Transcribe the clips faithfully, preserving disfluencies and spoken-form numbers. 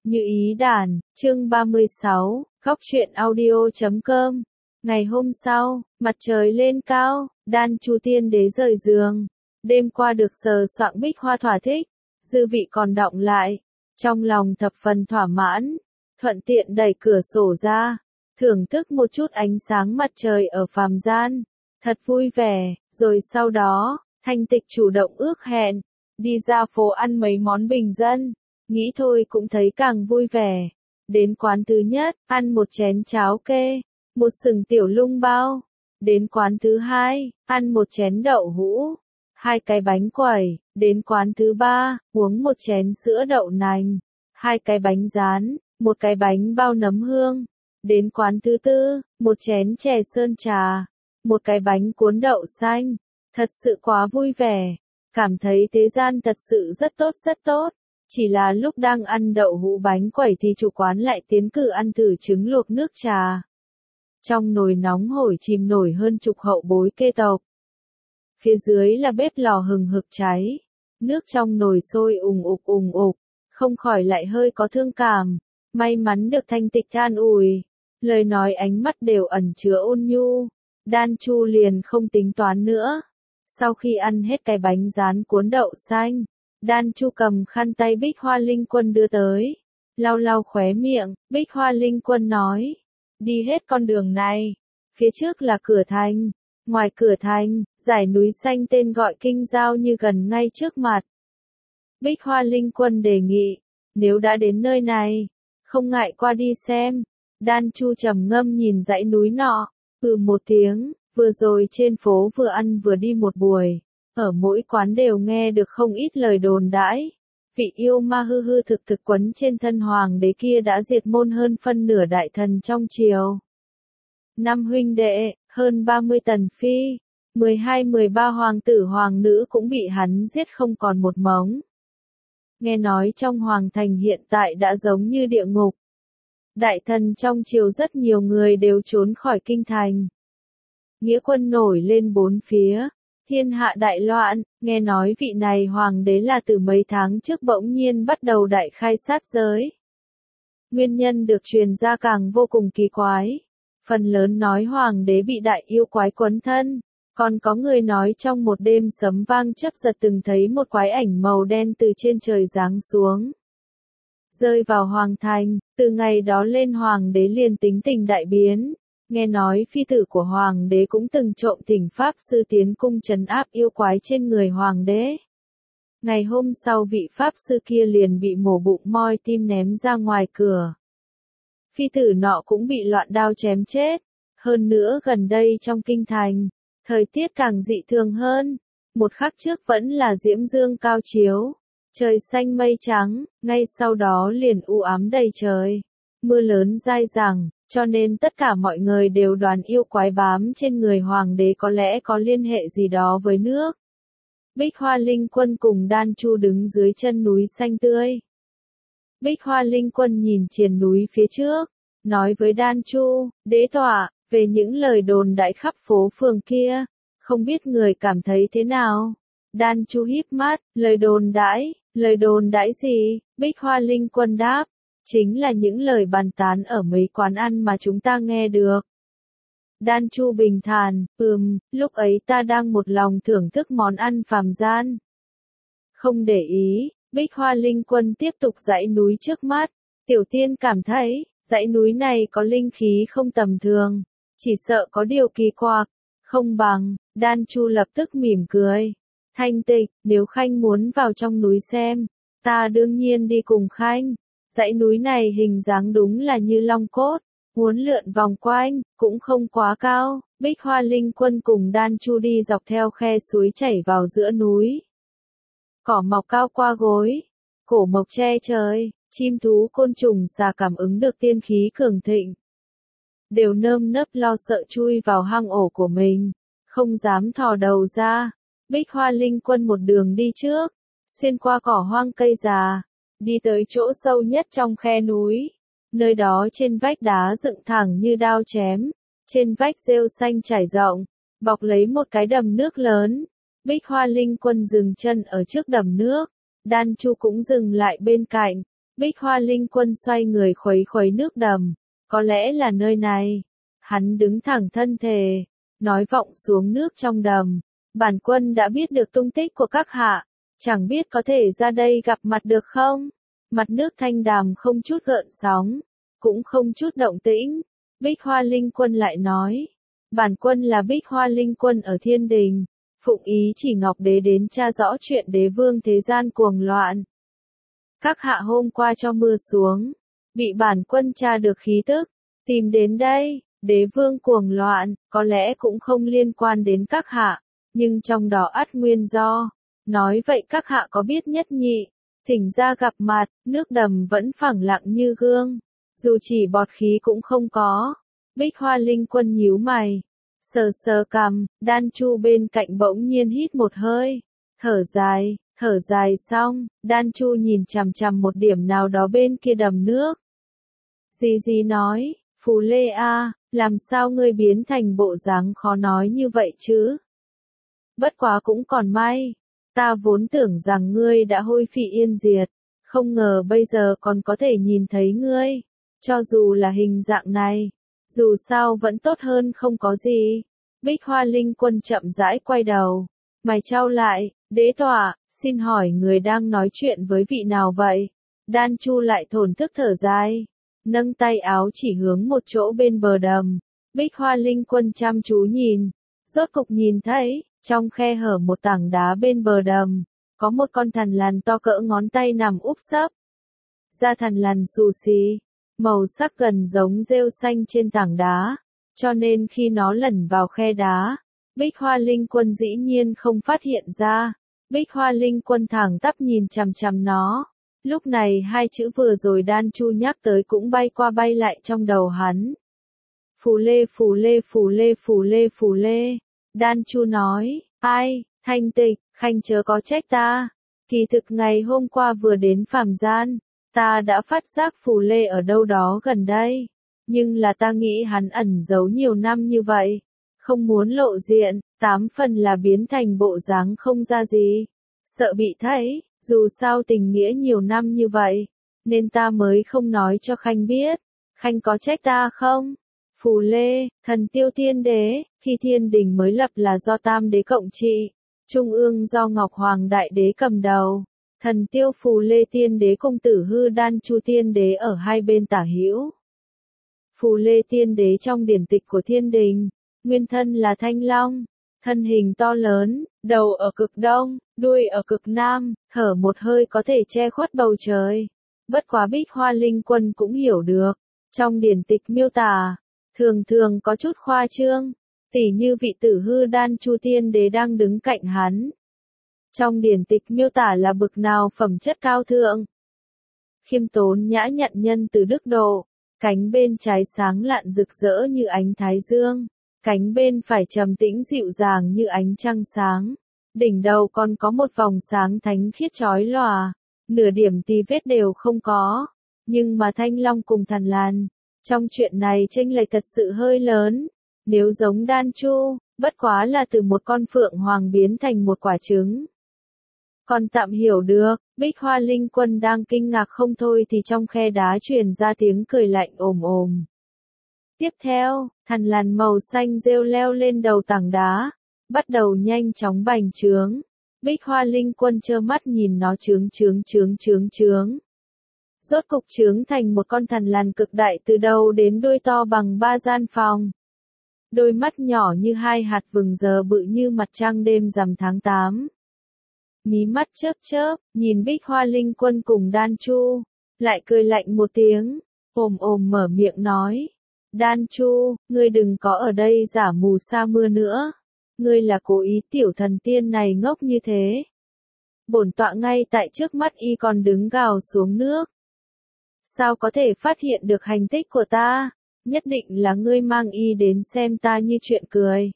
Như ý đàn, chương ba mươi sáu, góc truyện audio chấm com. Ngày hôm sau, mặt trời lên cao, Đan Chu tiên đế rời giường. Đêm qua được sờ soạng bích hoa thỏa thích, dư vị còn đọng lại. Trong lòng thập phần thỏa mãn, thuận tiện đẩy cửa sổ ra, thưởng thức một chút ánh sáng mặt trời ở phàm gian. Thật vui vẻ, rồi sau đó, Thanh Tịch chủ động ước hẹn, đi ra phố ăn mấy món bình dân. Nghĩ thôi cũng thấy càng vui vẻ. Đến quán thứ nhất, ăn một chén cháo kê, một sừng tiểu lung bao. Đến quán thứ hai, ăn một chén đậu hũ, hai cái bánh quẩy. Đến quán thứ ba, uống một chén sữa đậu nành, hai cái bánh rán, một cái bánh bao nấm hương. Đến quán thứ tư, một chén chè sơn trà, một cái bánh cuốn đậu xanh. Thật sự quá vui vẻ, cảm thấy thế gian thật sự rất tốt rất tốt. Chỉ là lúc đang ăn đậu hũ bánh quẩy thì chủ quán lại tiến cử ăn thử trứng luộc nước trà. Trong nồi nóng hổi chìm nổi hơn chục hậu bối kê tộc. Phía dưới là bếp lò hừng hực cháy. Nước trong nồi sôi ùng ục ùng ục, không khỏi lại hơi có thương cảm. May mắn được Thanh Tịch an ủi, lời nói ánh mắt đều ẩn chứa ôn nhu. Đan Chu liền không tính toán nữa. Sau khi ăn hết cái bánh rán cuốn đậu xanh, Đan Chu cầm khăn tay Bích Hoa Linh Quân đưa tới, lau lau khóe miệng. Bích Hoa Linh Quân nói, đi hết con đường này, phía trước là cửa thành, ngoài cửa thành, dải núi xanh tên gọi Kinh Giao như gần ngay trước mặt. Bích Hoa Linh Quân đề nghị, nếu đã đến nơi này, không ngại qua đi xem. Đan Chu trầm ngâm nhìn dãy núi nọ, ừ một tiếng. Vừa rồi trên phố vừa ăn vừa đi một buổi, ở mỗi quán đều nghe được không ít lời đồn đãi. Vị yêu ma hư hư thực thực quấn trên thân hoàng đế kia đã diệt môn hơn phân nửa đại thần trong triều. Năm huynh đệ, hơn ba mươi tần phi, mười hai mười ba hoàng tử hoàng nữ cũng bị hắn giết không còn một mống. Nghe nói trong hoàng thành hiện tại đã giống như địa ngục. Đại thần trong triều rất nhiều người đều trốn khỏi kinh thành. Nghĩa quân nổi lên bốn phía, thiên hạ đại loạn. Nghe nói vị này hoàng đế là từ mấy tháng trước bỗng nhiên bắt đầu đại khai sát giới. Nguyên nhân được truyền ra càng vô cùng kỳ quái. Phần lớn nói hoàng đế bị đại yêu quái quấn thân, còn có người nói trong một đêm sấm vang chớp giật từng thấy một quái ảnh màu đen từ trên trời giáng xuống, rơi vào hoàng thành. Từ ngày đó lên hoàng đế liền tính tình đại biến. Nghe nói phi tử của hoàng đế cũng từng trộm thỉnh pháp sư tiến cung trấn áp yêu quái trên người hoàng đế. Ngày hôm sau vị pháp sư kia liền bị mổ bụng moi tim ném ra ngoài cửa. Phi tử nọ cũng bị loạn đao chém chết. Hơn nữa gần đây trong kinh thành, thời tiết càng dị thường hơn. Một khắc trước vẫn là diễm dương cao chiếu, trời xanh mây trắng, ngay sau đó liền u ám đầy trời, mưa lớn dai dẳng. Cho nên tất cả mọi người đều đoán yêu quái bám trên người hoàng đế có lẽ có liên hệ gì đó với nước. Bích Hoa Linh Quân cùng Đan Chu đứng dưới chân núi xanh tươi. Bích Hoa Linh Quân nhìn triền núi phía trước, nói với Đan Chu, đế tọa, về những lời đồn đại khắp phố phường kia, không biết người cảm thấy thế nào. Đan Chu híp mắt, lời đồn đãi, lời đồn đãi gì? Bích Hoa Linh Quân đáp, chính là những lời bàn tán ở mấy quán ăn mà chúng ta nghe được. Đan Chu bình thản, ừm, lúc ấy ta đang một lòng thưởng thức món ăn phàm gian. Không để ý. Bích Hoa Linh Quân tiếp tục dãy núi trước mắt. Tiểu tiên cảm thấy, dãy núi này có linh khí không tầm thường, chỉ sợ có điều kỳ quặc, không bằng. Đan Chu lập tức mỉm cười. Thanh Tịch, nếu Khanh muốn vào trong núi xem, ta đương nhiên đi cùng Khanh. Dãy núi này hình dáng đúng là như long cốt, muốn lượn vòng quanh, cũng không quá cao. Bích Hoa Linh Quân cùng Đan Chu đi dọc theo khe suối chảy vào giữa núi. Cỏ mọc cao qua gối, cổ mộc che trời, chim thú côn trùng xà cảm ứng được tiên khí cường thịnh, đều nơm nớp lo sợ chui vào hang ổ của mình, không dám thò đầu ra. Bích Hoa Linh Quân một đường đi trước, xuyên qua cỏ hoang cây già, đi tới chỗ sâu nhất trong khe núi. Nơi đó trên vách đá dựng thẳng như đao chém, trên vách rêu xanh trải rộng, bọc lấy một cái đầm nước lớn. Bích Hoa Linh Quân dừng chân ở trước đầm nước, Đan Chu cũng dừng lại bên cạnh. Bích Hoa Linh Quân xoay người khuấy khuấy nước đầm, có lẽ là nơi này. Hắn đứng thẳng thân thể, nói vọng xuống nước trong đầm. Bản quân đã biết được tung tích của các hạ, chẳng biết có thể ra đây gặp mặt được không? Mặt nước thanh đàm không chút gợn sóng, cũng không chút động tĩnh. Bích Hoa Linh Quân lại nói, bản quân là Bích Hoa Linh Quân ở Thiên Đình, phụng ý chỉ Ngọc Đế đến tra rõ chuyện đế vương thế gian cuồng loạn. Các hạ hôm qua cho mưa xuống, bị bản quân tra được khí tức, tìm đến đây. Đế vương cuồng loạn, có lẽ cũng không liên quan đến các hạ, nhưng trong đó ắt nguyên do. Nói vậy các hạ có biết nhất nhị, thỉnh ra gặp mặt, nước đầm vẫn phẳng lặng như gương, dù chỉ bọt khí cũng không có. Bích Hoa Linh Quân nhíu mày, sờ sờ cằm, Đan Chu bên cạnh bỗng nhiên hít một hơi, thở dài, thở dài xong, Đan Chu nhìn chằm chằm một điểm nào đó bên kia đầm nước. Dì dì nói, Phù Lê a, làm sao ngươi biến thành bộ dáng khó nói như vậy chứ? Bất quá cũng còn may, ta vốn tưởng rằng ngươi đã hôi phi yên diệt, không ngờ bây giờ còn có thể nhìn thấy ngươi, cho dù là hình dạng này, dù sao vẫn tốt hơn không có gì. Bích Hoa Linh Quân chậm rãi quay đầu, mày trao lại, đế tọa, xin hỏi người đang nói chuyện với vị nào vậy? Đan Chu lại thổn thức thở dài, nâng tay áo chỉ hướng một chỗ bên bờ đầm. Bích Hoa Linh Quân chăm chú nhìn, rốt cục nhìn thấy, trong khe hở một tảng đá bên bờ đầm, có một con thằn lằn to cỡ ngón tay nằm úp sấp. Da thằn lằn xù xì, màu sắc gần giống rêu xanh trên tảng đá, cho nên khi nó lẩn vào khe đá, Bích Hoa Linh Quân dĩ nhiên không phát hiện ra. Bích Hoa Linh Quân thẳng tắp nhìn chằm chằm nó. Lúc này hai chữ vừa rồi Đan Chu nhắc tới cũng bay qua bay lại trong đầu hắn. Phù Lê, Phù Lê, Phù Lê, Phù Lê, Phù Lê. Đan Chu nói, ai, Thanh Tịch, khanh chớ có trách ta. Kỳ thực ngày hôm qua vừa đến phàm gian, ta đã phát giác Phù Lê ở đâu đó gần đây. Nhưng là ta nghĩ hắn ẩn giấu nhiều năm như vậy, không muốn lộ diện, tám phần là biến thành bộ dáng không ra gì. Sợ bị thấy, dù sao tình nghĩa nhiều năm như vậy, nên ta mới không nói cho khanh biết. Khanh có trách ta không? Phù Lê, thần tiêu tiên đế, khi thiên đình mới lập là do tam đế cộng trị, trung ương do Ngọc Hoàng đại đế cầm đầu, thần tiêu Phù Lê tiên đế công tử hư Đan Chu tiên đế ở hai bên tả hữu. Phù Lê tiên đế trong điển tịch của thiên đình, nguyên thân là thanh long, thân hình to lớn, đầu ở cực đông, đuôi ở cực nam, thở một hơi có thể che khuất bầu trời. Bất quá Bích Hoa Linh Quân cũng hiểu được, trong điển tịch miêu tả, thường thường có chút khoa trương, tỉ như vị tử hư Đan Chu tiên đế đang đứng cạnh hắn. Trong điển tịch miêu tả là bực nào phẩm chất cao thượng. Khiêm tốn nhã nhặn nhân từ đức độ, cánh bên trái sáng lạn rực rỡ như ánh thái dương, cánh bên phải trầm tĩnh dịu dàng như ánh trăng sáng. Đỉnh đầu còn có một vòng sáng thánh khiết chói lòa, nửa điểm tì vết đều không có. Nhưng mà Thanh Long cùng Thằn Lằn, trong chuyện này chênh lệch thật sự hơi lớn. Nếu giống Đan Chu, bất quá là từ một con phượng hoàng biến thành một quả trứng. Còn tạm hiểu được, Bích Hoa Linh Quân đang kinh ngạc không thôi thì trong khe đá truyền ra tiếng cười lạnh ồm ồm. Tiếp theo, thằn lằn màu xanh rêu leo lên đầu tảng đá, bắt đầu nhanh chóng bành trướng. Bích Hoa Linh Quân trơ mắt nhìn nó trướng trướng trướng trướng trướng. Rốt cục trướng thành một con thằn lằn cực đại từ đầu đến đuôi to bằng ba gian phòng. Đôi mắt nhỏ như hai hạt vừng giờ bự như mặt trăng đêm rằm tháng tám. Mí mắt chớp chớp, nhìn Bích Hoa Linh Quân cùng Đan Chu, lại cười lạnh một tiếng, ồm ồm mở miệng nói. Đan Chu, ngươi đừng có ở đây giả mù sa mưa nữa. Ngươi là cố ý tiểu thần tiên này ngốc như thế. Bổn tọa ngay tại trước mắt y còn đứng gào xuống nước. Sao có thể phát hiện được hành tích của ta? Nhất định là ngươi mang y đến xem ta như chuyện cười.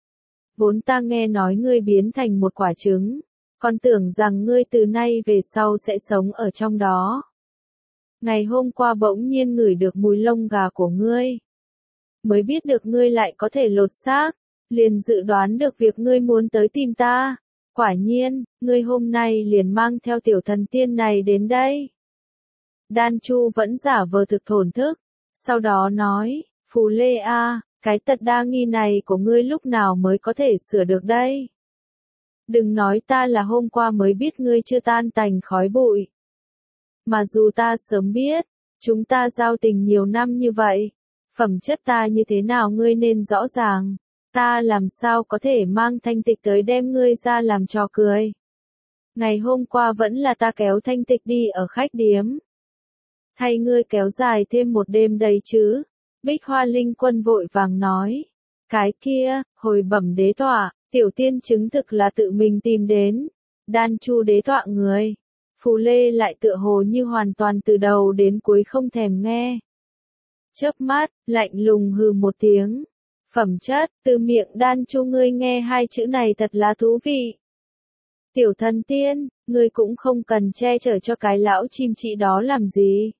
Vốn ta nghe nói ngươi biến thành một quả trứng, còn tưởng rằng ngươi từ nay về sau sẽ sống ở trong đó. Ngày hôm qua bỗng nhiên ngửi được mùi lông gà của ngươi. Mới biết được ngươi lại có thể lột xác, liền dự đoán được việc ngươi muốn tới tìm ta. Quả nhiên, ngươi hôm nay liền mang theo tiểu thần tiên này đến đây. Đan Chu vẫn giả vờ thực thổn thức, sau đó nói, Phù Lê a, cái tật đa nghi này của ngươi lúc nào mới có thể sửa được đây? Đừng nói ta là hôm qua mới biết ngươi chưa tan tành khói bụi. Mà dù ta sớm biết, chúng ta giao tình nhiều năm như vậy, phẩm chất ta như thế nào ngươi nên rõ ràng, ta làm sao có thể mang Thanh Tịch tới đem ngươi ra làm trò cười. Ngày hôm qua vẫn là ta kéo Thanh Tịch đi ở khách điếm. Thay ngươi kéo dài thêm một đêm đấy chứ. Bích Hoa Linh Quân vội vàng nói. Cái kia, hồi bẩm đế tọa, tiểu tiên chứng thực là tự mình tìm đến. Đan Chu đế tọa người. Phù Lê lại tựa hồ như hoàn toàn từ đầu đến cuối không thèm nghe. Chớp mắt, lạnh lùng hừ một tiếng. Phẩm chất, từ miệng Đan Chu ngươi nghe hai chữ này thật là thú vị. Tiểu thần tiên, ngươi cũng không cần che chở cho cái lão chim chị đó làm gì.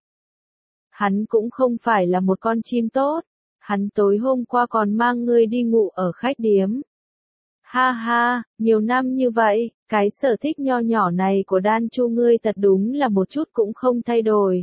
Hắn cũng không phải là một con chim tốt, hắn tối hôm qua còn mang ngươi đi ngủ ở khách điếm. Ha ha, nhiều năm như vậy, cái sở thích nho nhỏ này của Đan Chu ngươi thật đúng là một chút cũng không thay đổi.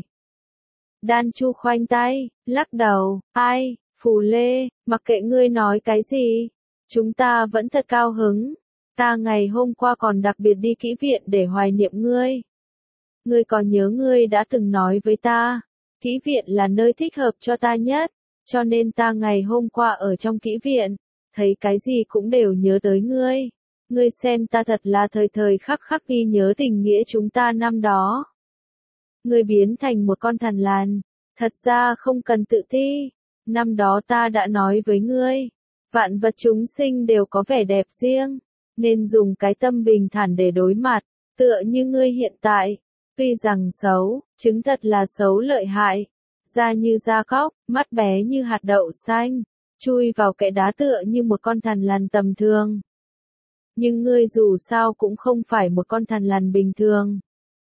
Đan Chu khoanh tay, lắc đầu, ai, Phù Lê, mặc kệ ngươi nói cái gì, chúng ta vẫn thật cao hứng. Ta ngày hôm qua còn đặc biệt đi kỹ viện để hoài niệm ngươi. Ngươi còn nhớ ngươi đã từng nói với ta, kỹ viện là nơi thích hợp cho ta nhất, cho nên ta ngày hôm qua ở trong kỹ viện, thấy cái gì cũng đều nhớ tới ngươi. Ngươi xem ta thật là thời thời khắc khắc ghi nhớ tình nghĩa chúng ta năm đó. Ngươi biến thành một con thằn lằn, thật ra không cần tự ti. Năm đó ta đã nói với ngươi, vạn vật chúng sinh đều có vẻ đẹp riêng, nên dùng cái tâm bình thản để đối mặt, tựa như ngươi hiện tại. Tuy rằng xấu, chứng thật là xấu lợi hại, da như da cóc, mắt bé như hạt đậu xanh, chui vào kẽ đá tựa như một con thằn lằn tầm thường. Nhưng ngươi dù sao cũng không phải một con thằn lằn bình thường.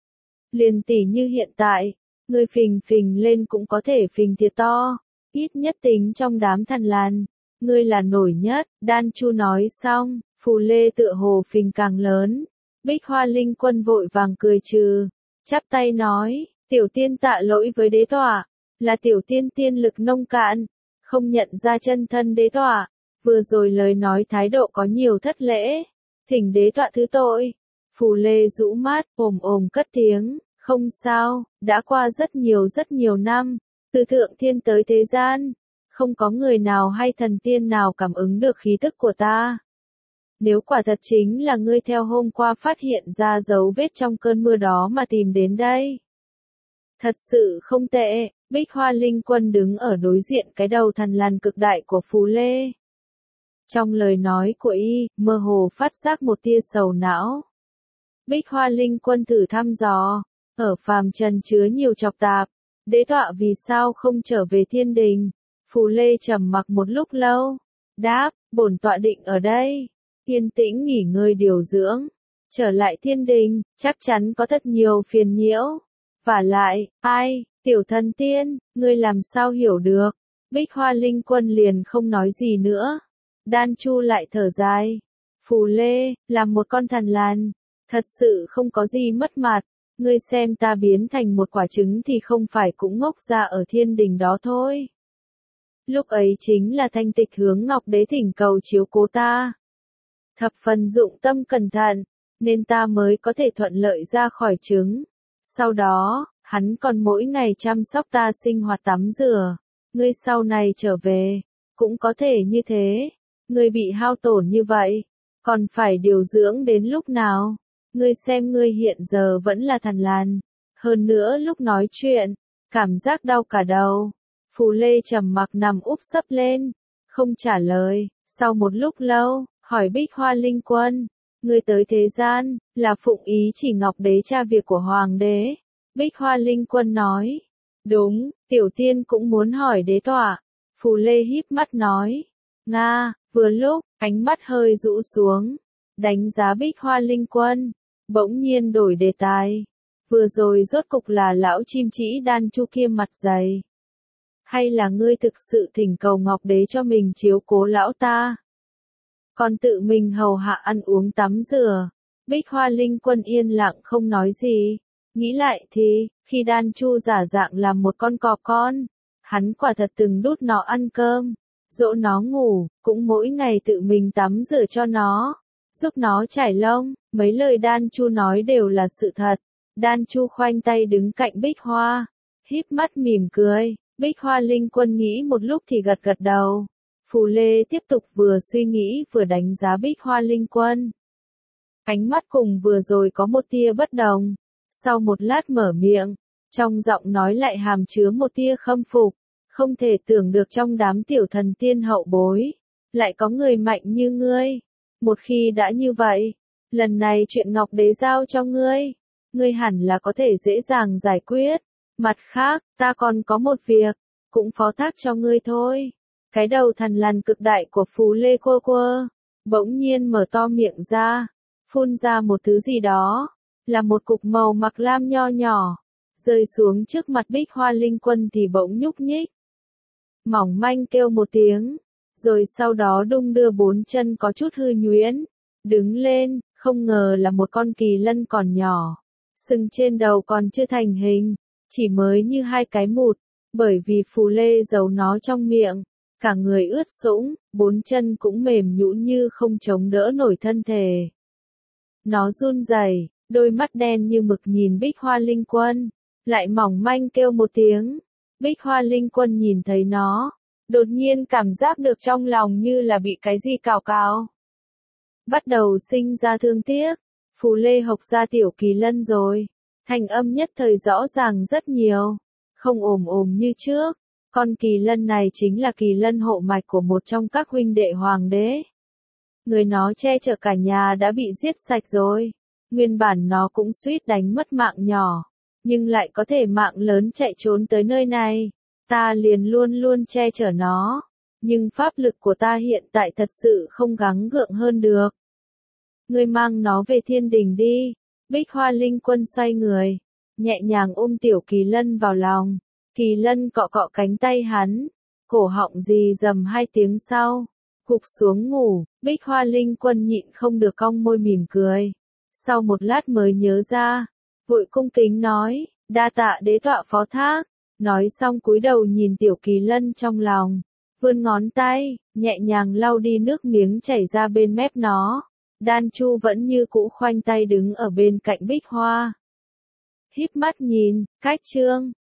Liền tỉ như hiện tại, ngươi phình phình lên cũng có thể phình thiệt to, ít nhất tính trong đám thằn lằn, ngươi là nổi nhất. Đan Chu nói xong, Phù Lê tựa hồ phình càng lớn. Bích Hoa Linh Quân vội vàng cười trừ, chắp tay nói, tiểu tiên tạ lỗi với đế tọa, là tiểu tiên tiên lực nông cạn, không nhận ra chân thân đế tọa, vừa rồi lời nói thái độ có nhiều thất lễ, thỉnh đế tọa thứ tội. Phù Lê rũ mắt, ồm ồm cất tiếng, không sao, đã qua rất nhiều rất nhiều năm, từ thượng thiên tới thế gian, không có người nào hay thần tiên nào cảm ứng được khí tức của ta. Nếu quả thật chính là ngươi theo hôm qua phát hiện ra dấu vết trong cơn mưa đó mà tìm đến đây. Thật sự không tệ, Bích Hoa Linh Quân đứng ở đối diện cái đầu thằn lằn cực đại của Phù Lê. Trong lời nói của y, mơ hồ phát giác một tia sầu não. Bích Hoa Linh Quân thử thăm dò, ở phàm trần chứa nhiều chọc tạp, đế tọa vì sao không trở về thiên đình. Phù Lê trầm mặc một lúc lâu, đáp, bổn tọa định ở đây, yên tĩnh nghỉ ngơi điều dưỡng, trở lại thiên đình, chắc chắn có thật nhiều phiền nhiễu. Vả lại, ai, tiểu thần tiên, ngươi làm sao hiểu được? Bích Hoa Linh Quân liền không nói gì nữa. Đan Chu lại thở dài. Phù Lê, làm một con thằn lằn, thật sự không có gì mất mặt. Ngươi xem ta biến thành một quả trứng thì không phải cũng ngốc ra ở thiên đình đó thôi. Lúc ấy chính là Thanh Tịch hướng Ngọc Đế thỉnh cầu chiếu cố ta. Thập phần dụng tâm cẩn thận, nên ta mới có thể thuận lợi ra khỏi trứng. Sau đó, hắn còn mỗi ngày chăm sóc ta sinh hoạt tắm rửa. Ngươi sau này trở về, cũng có thể như thế. Ngươi bị hao tổn như vậy, còn phải điều dưỡng đến lúc nào? Ngươi xem ngươi hiện giờ vẫn là thằn lằn. Hơn nữa lúc nói chuyện, cảm giác đau cả đầu. Phù Lê trầm mặc nằm úp sấp lên, không trả lời. Sau một lúc lâu, hỏi Bích Hoa Linh Quân, ngươi tới thế gian, là phụng ý chỉ Ngọc Đế tra việc của Hoàng đế. Bích Hoa Linh Quân nói, đúng, tiểu tiên cũng muốn hỏi đế tọa. Phù Lê híp mắt nói, Nga, vừa lúc, ánh mắt hơi rũ xuống, đánh giá Bích Hoa Linh Quân, bỗng nhiên đổi đề tài. Vừa rồi rốt cục là lão chim chỉ Đan Chu kia mặt dày. Hay là ngươi thực sự thỉnh cầu Ngọc Đế cho mình chiếu cố lão ta? Còn tự mình hầu hạ ăn uống tắm rửa. Bích Hoa Linh Quân yên lặng không nói gì. Nghĩ lại thì, khi Đan Chu giả dạng làm một con cọp con, hắn quả thật từng đút nó ăn cơm, dỗ nó ngủ, cũng mỗi ngày tự mình tắm rửa cho nó, giúp nó chải lông, mấy lời Đan Chu nói đều là sự thật. Đan Chu khoanh tay đứng cạnh Bích Hoa, híp mắt mỉm cười, Bích Hoa Linh Quân nghĩ một lúc thì gật gật đầu. Phù Lê tiếp tục vừa suy nghĩ vừa đánh giá Bích Hoa Linh Quân. Ánh mắt cùng vừa rồi có một tia bất đồng, sau một lát mở miệng, trong giọng nói lại hàm chứa một tia khâm phục, không thể tưởng được trong đám tiểu thần tiên hậu bối, lại có người mạnh như ngươi. Một khi đã như vậy, lần này chuyện Ngọc Đế giao cho ngươi, ngươi hẳn là có thể dễ dàng giải quyết. Mặt khác, ta còn có một việc, cũng phó thác cho ngươi thôi. Cái đầu thần lằn cực đại của Phù Lê Quơ Quơ, bỗng nhiên mở to miệng ra, phun ra một thứ gì đó, là một cục màu mặc lam nho nhỏ, rơi xuống trước mặt Bích Hoa Linh Quân thì bỗng nhúc nhích. Mỏng manh kêu một tiếng, rồi sau đó đung đưa bốn chân có chút hư nhuyễn, đứng lên, không ngờ là một con kỳ lân còn nhỏ, sừng trên đầu còn chưa thành hình, chỉ mới như hai cái mụt, bởi vì Phù Lê giấu nó trong miệng, cả người ướt sũng, bốn chân cũng mềm nhũn như không chống đỡ nổi thân thể. Nó run rẩy, đôi mắt đen như mực nhìn Bích Hoa Linh Quân, lại mỏng manh kêu một tiếng. Bích Hoa Linh Quân nhìn thấy nó, đột nhiên cảm giác được trong lòng như là bị cái gì cào cào. Bắt đầu sinh ra thương tiếc, Phù Lê học ra tiểu kỳ lân rồi, thành âm nhất thời rõ ràng rất nhiều, không ồm ồm như trước. Con kỳ lân này chính là kỳ lân hộ mạch của một trong các huynh đệ hoàng đế. Người nó che chở cả nhà đã bị giết sạch rồi, nguyên bản nó cũng suýt đánh mất mạng nhỏ, nhưng lại có thể mạng lớn chạy trốn tới nơi này, ta liền luôn luôn che chở nó, nhưng pháp lực của ta hiện tại thật sự không gắng gượng hơn được. Ngươi mang nó về thiên đình đi. Bích Hoa Linh Quân xoay người, nhẹ nhàng ôm tiểu kỳ lân vào lòng, kỳ lân cọ cọ cánh tay hắn, cổ họng rì rầm hai tiếng sau, gục xuống ngủ. Bích Hoa Linh Quân nhịn không được cong môi mỉm cười, sau một lát mới nhớ ra, vội cung kính nói, đa tạ đế tọa phó thác. Nói xong cúi đầu nhìn tiểu kỳ lân trong lòng, vươn ngón tay, nhẹ nhàng lau đi nước miếng chảy ra bên mép nó. Đan Chu vẫn như cũ khoanh tay đứng ở bên cạnh Bích Hoa, híp mắt nhìn. Cách chương